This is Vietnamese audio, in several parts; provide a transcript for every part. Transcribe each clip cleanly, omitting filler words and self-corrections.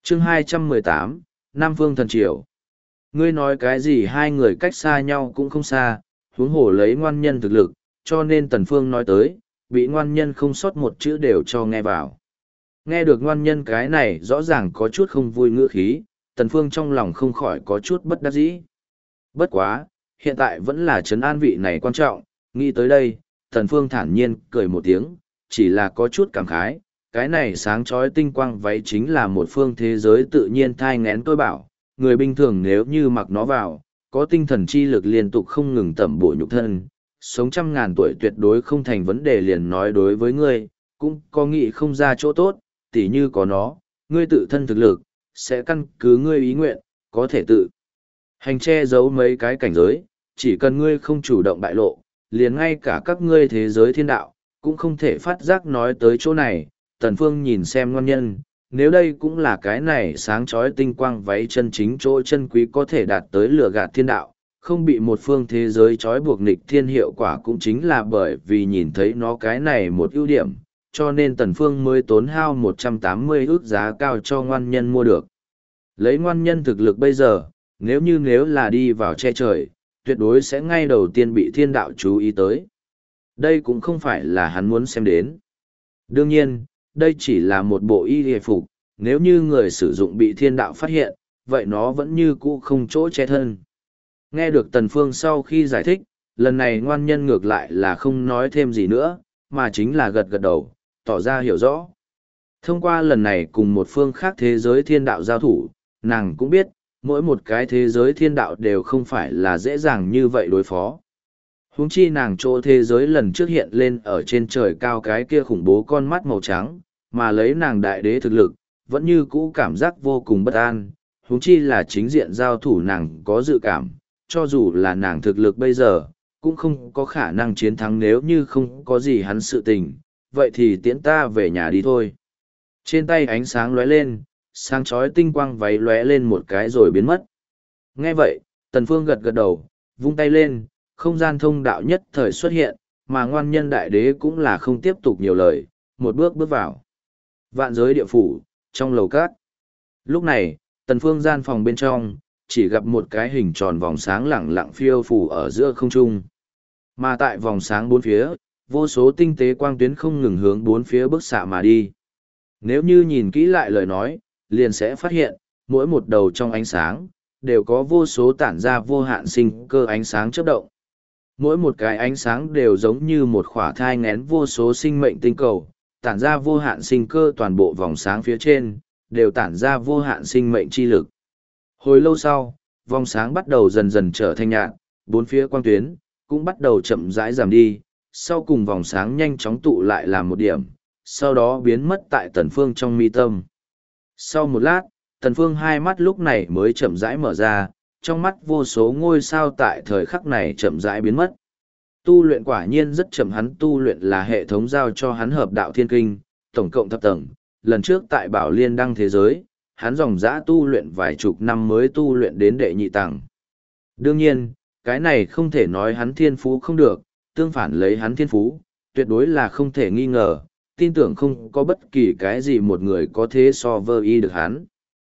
chương 218, Nam Phương Thần Triều. Ngươi nói cái gì hai người cách xa nhau cũng không xa, huống hồ lấy ngoan nhân thực lực, cho nên Tần Phương nói tới, bị ngoan nhân không sót một chữ đều cho nghe vào. Nghe được ngoan nhân cái này rõ ràng có chút không vui ngữ khí, Tần Phương trong lòng không khỏi có chút bất đắc dĩ. Bất quá, hiện tại vẫn là trấn an vị này quan trọng, nghĩ tới đây, Tần Phương thản nhiên cười một tiếng, chỉ là có chút cảm khái, cái này sáng chói tinh quang váy chính là một phương thế giới tự nhiên thai nghén tôi bảo, người bình thường nếu như mặc nó vào, có tinh thần chi lực liên tục không ngừng tẩm bổ nhục thân, sống 100.000 tuổi tuyệt đối không thành vấn đề liền nói đối với ngươi, cũng có nghĩ không ra chỗ tốt, tỉ như có nó, ngươi tự thân thực lực, sẽ căn cứ ngươi ý nguyện, có thể tự hành che giấu mấy cái cảnh giới, chỉ cần ngươi không chủ động bại lộ, liền ngay cả các ngươi thế giới thiên đạo, cũng không thể phát giác nói tới chỗ này, Tần Phương nhìn xem ngon nhân, nếu đây cũng là cái này sáng chói tinh quang váy chân chính chỗ chân quý có thể đạt tới lửa gạt thiên đạo, không bị một phương thế giới trói buộc nghịch thiên hiệu quả cũng chính là bởi vì nhìn thấy nó cái này một ưu điểm, cho nên Tần Phương mới tốn hao 180 ức giá cao cho ngoan nhân mua được. Lấy ngoan nhân thực lực bây giờ, nếu là đi vào che trời, tuyệt đối sẽ ngay đầu tiên bị thiên đạo chú ý tới. Đây cũng không phải là hắn muốn xem đến. Đương nhiên, đây chỉ là một bộ y hề phục, nếu như người sử dụng bị thiên đạo phát hiện, vậy nó vẫn như cũ không chỗ che thân. Nghe được Tần Phương sau khi giải thích, lần này ngoan nhân ngược lại là không nói thêm gì nữa, mà chính là gật gật đầu, tỏ ra hiểu rõ. Thông qua lần này cùng một phương khác thế giới thiên đạo giao thủ, nàng cũng biết, mỗi một cái thế giới thiên đạo đều không phải là dễ dàng như vậy đối phó. Huống chi nàng chỗ thế giới lần trước hiện lên ở trên trời cao cái kia khủng bố con mắt màu trắng, mà lấy nàng đại đế thực lực, vẫn như cũ cảm giác vô cùng bất an. Huống chi là chính diện giao thủ nàng có dự cảm, cho dù là nàng thực lực bây giờ, cũng không có khả năng chiến thắng nếu như không có gì hắn sự tình, vậy thì tiễn ta về nhà đi thôi. Trên tay ánh sáng lóe lên, sáng chói tinh quang váy lóe lên một cái rồi biến mất. Nghe vậy, Tần Phương gật gật đầu, vung tay lên, không gian thông đạo nhất thời xuất hiện, mà ngoan nhân đại đế cũng là không tiếp tục nhiều lời, một bước bước vào. Vạn giới địa phủ, trong lầu cát. Lúc này, Tần Phương gian phòng bên trong, chỉ gặp một cái hình tròn vòng sáng lẳng lặng phiêu phù ở giữa không trung. Mà tại vòng sáng bốn phía, vô số tinh tế quang tuyến không ngừng hướng bốn phía bức xạ mà đi. Nếu như nhìn kỹ lại lời nói, liền sẽ phát hiện, mỗi một đầu trong ánh sáng, đều có vô số tản ra vô hạn sinh cơ ánh sáng chớp động. Mỗi một cái ánh sáng đều giống như một khỏa thai nghén vô số sinh mệnh tinh cầu, tản ra vô hạn sinh cơ toàn bộ vòng sáng phía trên, đều tản ra vô hạn sinh mệnh chi lực. Hồi lâu sau, vòng sáng bắt đầu dần dần trở thành nhạt, bốn phía quang tuyến, cũng bắt đầu chậm rãi giảm đi, sau cùng vòng sáng nhanh chóng tụ lại làm một điểm, sau đó biến mất tại Tần Phương trong mi tâm. Sau một lát, Tần Phương hai mắt lúc này mới chậm rãi mở ra, trong mắt vô số ngôi sao tại thời khắc này chậm rãi biến mất. Tu luyện quả nhiên rất chậm, hắn tu luyện là hệ thống giao cho hắn hợp đạo thiên kinh, tổng cộng thập tầng, lần trước tại Bảo Liên đăng thế giới, hắn dòng dã tu luyện vài chục năm mới tu luyện đến đệ nhị tầng. Đương nhiên, cái này không thể nói hắn thiên phú không được, tương phản lấy hắn thiên phú, tuyệt đối là không thể nghi ngờ, tin tưởng không có bất kỳ cái gì một người có thế so với được hắn.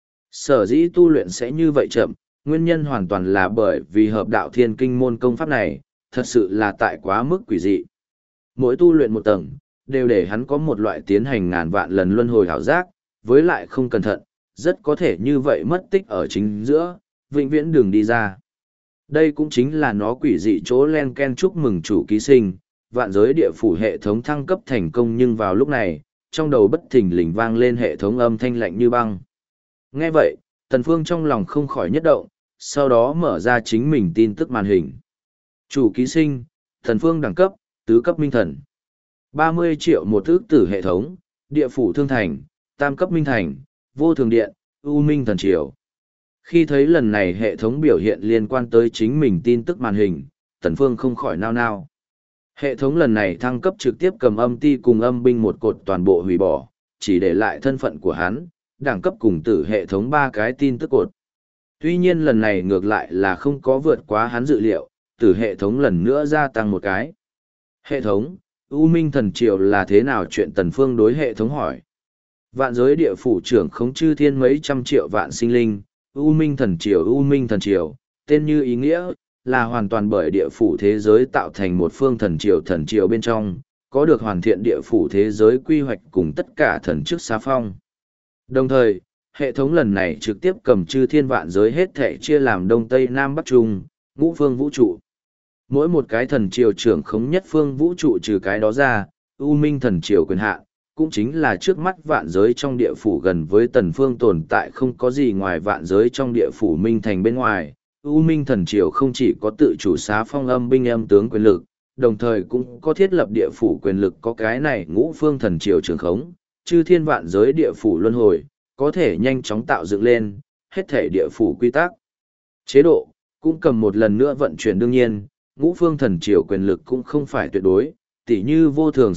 Sở dĩ tu luyện sẽ như vậy chậm, nguyên nhân hoàn toàn là bởi vì hợp đạo thiên kinh môn công pháp này, thật sự là tại quá mức quỷ dị. Mỗi tu luyện một tầng, đều để hắn có một loại tiến hành ngàn vạn lần luân hồi hảo giác, với lại không cẩn thận, rất có thể như vậy mất tích ở chính giữa, vĩnh viễn đường đi ra. Đây cũng chính là nó quỷ dị chỗ len ken chúc mừng chủ ký sinh, vạn giới địa phủ hệ thống thăng cấp thành công, nhưng vào lúc này, trong đầu bất thình lình vang lên hệ thống âm thanh lạnh như băng. Nghe vậy, Tần Phương trong lòng không khỏi nhất động, sau đó mở ra chính mình tin tức màn hình. Chủ ký sinh, Tần Phương đẳng cấp, tứ cấp minh thần. 30 triệu một ức tử hệ thống, địa phủ thương thành, tam cấp minh thành, vô thường điện, u minh thần triều. Khi thấy lần này hệ thống biểu hiện liên quan tới chính mình tin tức màn hình, Tần Phương không khỏi nao nao. Hệ thống lần này thăng cấp trực tiếp cầm âm ti cùng âm binh một cột toàn bộ hủy bỏ, chỉ để lại thân phận của hắn, đẳng cấp cùng tử hệ thống ba cái tin tức cột. Tuy nhiên lần này ngược lại là không có vượt quá hắn dự liệu, tử hệ thống lần nữa gia tăng một cái. Hệ thống, U Minh Thần Triều là thế nào? Chuyện Tần Phương đối hệ thống hỏi. Vạn giới địa phủ trưởng khống chư thiên mấy trăm triệu vạn sinh linh, U Minh Thần Triều, U Minh Thần Triều, tên như ý nghĩa, là hoàn toàn bởi địa phủ thế giới tạo thành một phương thần triều bên trong, có được hoàn thiện địa phủ thế giới quy hoạch cùng tất cả thần chức xá phong. Đồng thời, hệ thống lần này trực tiếp cầm chư thiên vạn giới hết thể chia làm Đông Tây Nam Bắc Trung, ngũ phương vũ trụ. Mỗi một cái thần triều trưởng khống nhất phương vũ trụ trừ cái đó ra, U Minh Thần Triều quyền hạn cũng chính là trước mắt vạn giới trong địa phủ gần với tần phương tồn tại không có gì ngoài vạn giới trong địa phủ Minh Thành bên ngoài. U Minh Thần Triều không chỉ có tự chủ xá phong âm binh âm tướng quyền lực, đồng thời cũng có thiết lập địa phủ quyền lực, có cái này ngũ phương thần triều trường khống, chư thiên vạn giới địa phủ luân hồi, có thể nhanh chóng tạo dựng lên, hết thể địa phủ quy tắc. Chế độ, cũng cầm một lần nữa vận chuyển đương nhiên, ngũ phương thần triều quyền lực cũng không phải tuyệt đối, tỉ như vô thường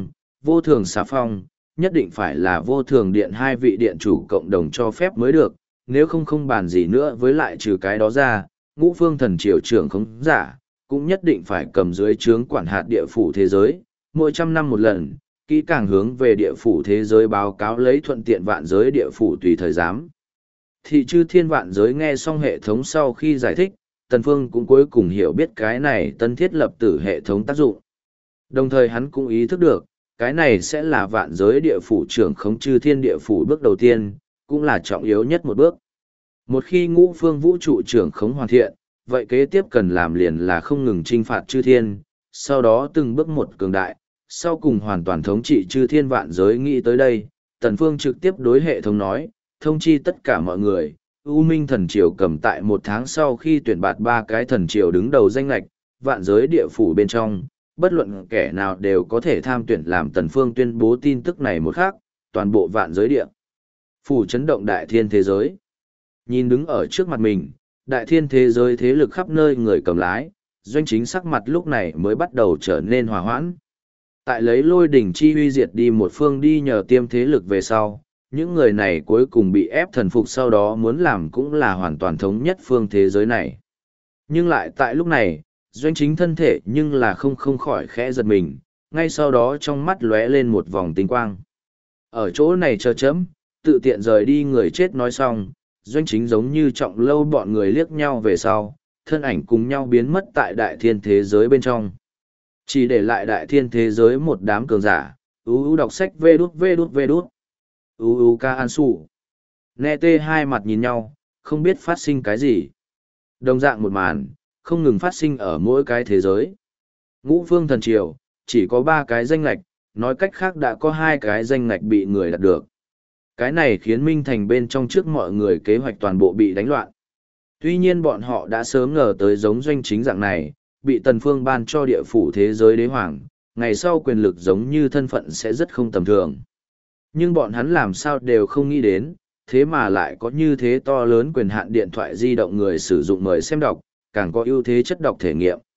xá phong, nhất định phải là vô thường điện hai vị điện chủ cộng đồng cho phép mới được, nếu không bàn gì nữa với lại trừ cái đó ra, ngũ phương thần triều trưởng khống giả, cũng nhất định phải cầm dưới trướng quản hạt địa phủ thế giới, mỗi trăm năm một lần, kỹ càng hướng về địa phủ thế giới báo cáo lấy thuận tiện vạn giới địa phủ tùy thời giám. Thị chư thiên vạn giới nghe xong hệ thống sau khi giải thích, Tần Phương cũng cuối cùng hiểu biết cái này tân thiết lập tử hệ thống tác dụng. Đồng thời hắn cũng ý thức được, cái này sẽ là vạn giới địa phủ trưởng khống chư thiên địa phủ bước đầu tiên, cũng là trọng yếu nhất một bước. Một khi ngũ phương vũ trụ trưởng khống hoàn thiện, vậy kế tiếp cần làm liền là không ngừng trinh phạt chư thiên, sau đó từng bước một cường đại, sau cùng hoàn toàn thống trị chư thiên vạn giới. Nghĩ tới đây, Tần Phương trực tiếp đối hệ thống nói, thông chi tất cả mọi người, U Minh Thần Triều cầm tại 1 tháng sau khi tuyển bạt 3 cái thần triều đứng đầu danh lạch, vạn giới địa phủ bên trong, bất luận kẻ nào đều có thể tham tuyển làm. Tần Phương tuyên bố tin tức này một khắc, toàn bộ vạn giới địa phủ chấn động đại thiên thế giới. Nhìn đứng ở trước mặt mình, đại thiên thế giới thế lực khắp nơi người cầm lái, Doanh Chính sắc mặt lúc này mới bắt đầu trở nên hòa hoãn. Tại lấy lôi đỉnh chi huy diệt đi một phương đi nhờ tiêm thế lực về sau, những người này cuối cùng bị ép thần phục, sau đó muốn làm cũng là hoàn toàn thống nhất phương thế giới này. Nhưng lại tại lúc này, Doanh Chính thân thể nhưng là không khỏi khẽ giật mình, ngay sau đó trong mắt lóe lên một vòng tinh quang. Ở chỗ này chờ chấm, tự tiện rời đi. Người chết nói xong, Doanh Chính giống như trọng lâu bọn người liếc nhau về sau, thân ảnh cùng nhau biến mất tại đại thiên thế giới bên trong. Chỉ để lại đại thiên thế giới một đám cường giả, đọc sách vê đút. Ca An Sủ. Nghe tê hai mặt nhìn nhau, không biết phát sinh cái gì. Đồng dạng một màn, không ngừng phát sinh ở mỗi cái thế giới. Ngũ phương thần triều, chỉ có 3 cái danh lạch, nói cách khác đã có 2 cái danh lạch bị người đạt được. Cái này khiến Minh Thành bên trong trước mọi người kế hoạch toàn bộ bị đánh loạn. Tuy nhiên bọn họ đã sớm ngờ tới giống Doanh Chính dạng này, bị Tần Phương ban cho địa phủ thế giới đế hoàng, ngày sau quyền lực giống như thân phận sẽ rất không tầm thường. Nhưng bọn hắn làm sao đều không nghĩ đến, thế mà lại có như thế to lớn quyền hạn điện thoại di động người sử dụng mời xem đọc, càng có ưu thế chất đọc thể nghiệm.